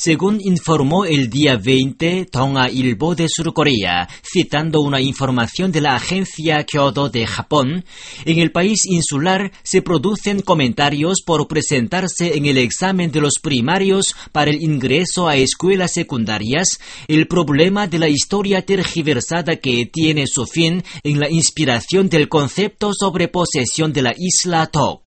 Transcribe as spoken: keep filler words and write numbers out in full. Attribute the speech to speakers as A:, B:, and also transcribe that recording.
A: Según informó el día veinte Tonga Ilbo de Sur Corea, citando una información de la agencia Kyodo de Japón, en el país insular se producen comentarios por presentarse en el examen de los primarios para el ingreso a escuelas secundarias, el problema de la historia tergiversada que tiene su fin en la inspiración del concepto sobre posesión de la isla Tok.